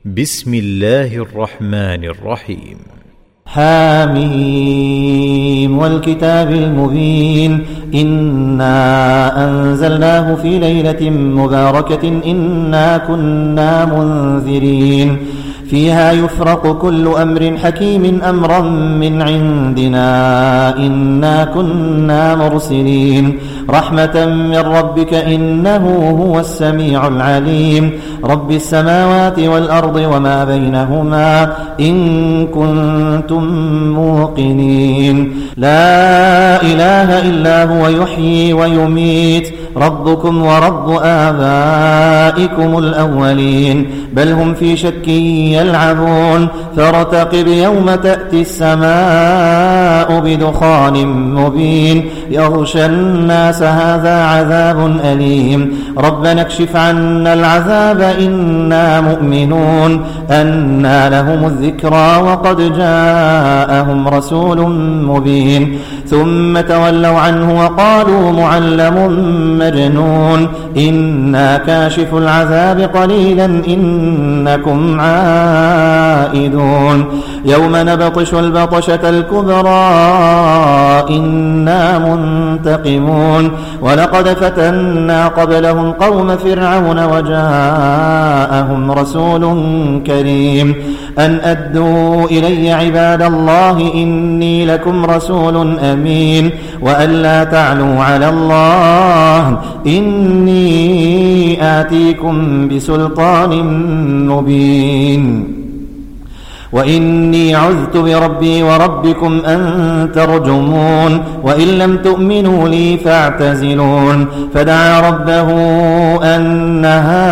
بسم الله الرحمن الرحيم. حاميم والكتاب المبين إنا أنزلناه في ليلة مباركة إنا كنا منذرين فيها يفرق كل أمر حكيم أمرا من عندنا إنا كنا مرسلين رحمة من ربك إنه هو السميع العليم رب السماوات والأرض وما بينهما إن كنتم موقنين لا إله إلا هو يحيي ويميت ربكم ورب آبائكم الأولين بل هم في شك يلعبون فارتقب يوم تأتي السماء بدخان مبين يغشى الناس هذا عذاب أليم ربنا اكشف عنا العذاب إنا مؤمنون أنى لهم الذكرى وقد جاءهم رسول مبين ثم تولوا عنه وقالوا معلم مجنون إنا كاشف العذاب قليلا إنكم عائدون يوم نبطش البطشة الكبرى إنا منتقمون ولقد فتنا قبلهم قوم فرعون وجاءهم رسول كريم أن أدوا إلي عباد الله إني لكم رسول أمين وأن لا تعلوا على الله إني آتيكم بسلطان مبين وإني عذت بربي وربكم أن ترجمون وإن لم تؤمنوا لي فاعتزلون فدعا ربه أن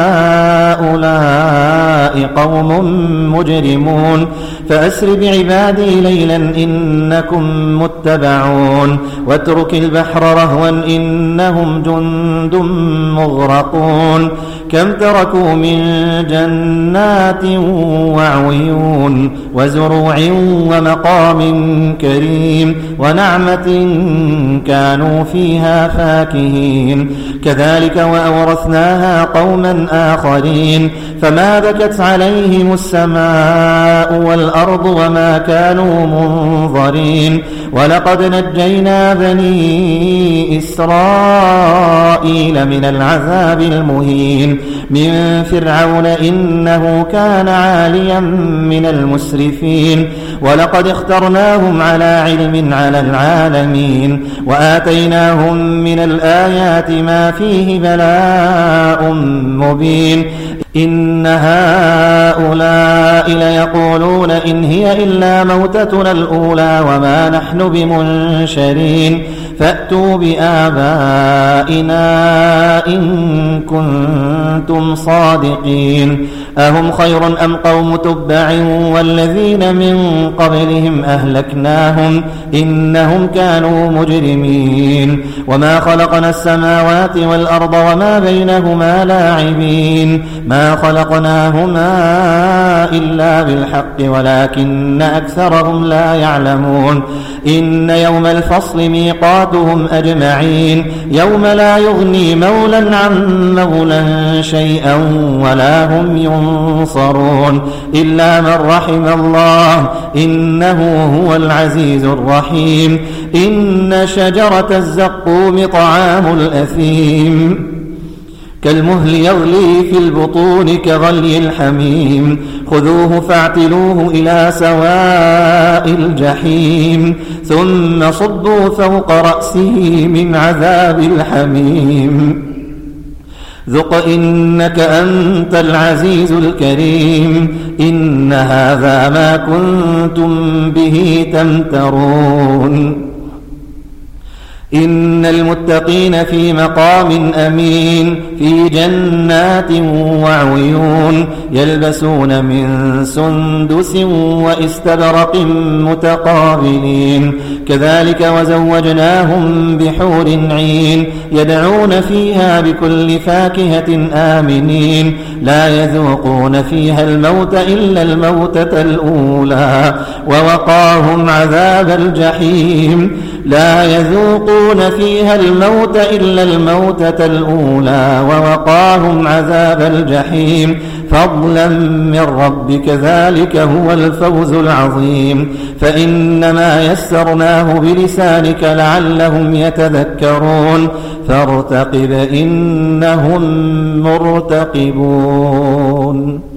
هؤلاء قوم مجرمون فأسر بعبادي ليلا إنكم متبعون واترك البحر رهوا إنهم جند مغرقون كم تركوا من جنات وعيون وزروع ومقام كريم ونعمة كانوا فيها فاكهين كذلك وأورثناها قوما آخرين فما بكت عليهم السماء والأرض وما كانوا منظرين ولقد نجينا بني إسرائيل من العذاب المهين من فرعون إنه كان عاليا من المسرفين ولقد اخترناهم على علم على العالمين وآتيناهم من الآيات ما فيه بلاء مبين إن هؤلاء ليقولون إن هي إلا موتتنا الأولى وما نحن بمنشرين فأتوا بآبائنا إن كنتم صادقين أهم خير أم قوم تبع والذين من قبلهم أهلكناهم إنهم كانوا مجرمين وما خلقنا السماوات والأرض وما بينهما لاعبين ما خلقناهما إلا بالحق ولكن أكثرهم لا يعلمون إن يوم الفصل ميقاتهم أجمعين يوم لا يغني مولا عن مولا شيئا ولا هم ينصرون إلا من رحم الله إنه هو العزيز الرحيم إن شجرة الزقوم طعام الأثيم كالمهل يغلي في البطون كغلي الحميم خذوه فاعتلوه إلى سواء الجحيم ثم صبوا فوق رأسه من عذاب الحميم ذق إنك أنت العزيز الكريم إن هذا ما كنتم به تمترون إن المتقين في مقام أمين في جنات وعيون يلبسون من سندس وإستبرق متقابلين كذلك وزوجناهم بحور عين يدعون فيها بكل فاكهة آمنين لا يذوقون فيها الموت إلا الموتة الأولى ووقاهم عذاب الجحيم لا يذوقون يذوقون فيها الموت إلا الموتة الأولى ووقاهم عذاب الجحيم فضلا من ربك ذلك هو الفوز العظيم فإنما يسرناه بلسانك لعلهم يتذكرون فارتقب إنهم مرتقبون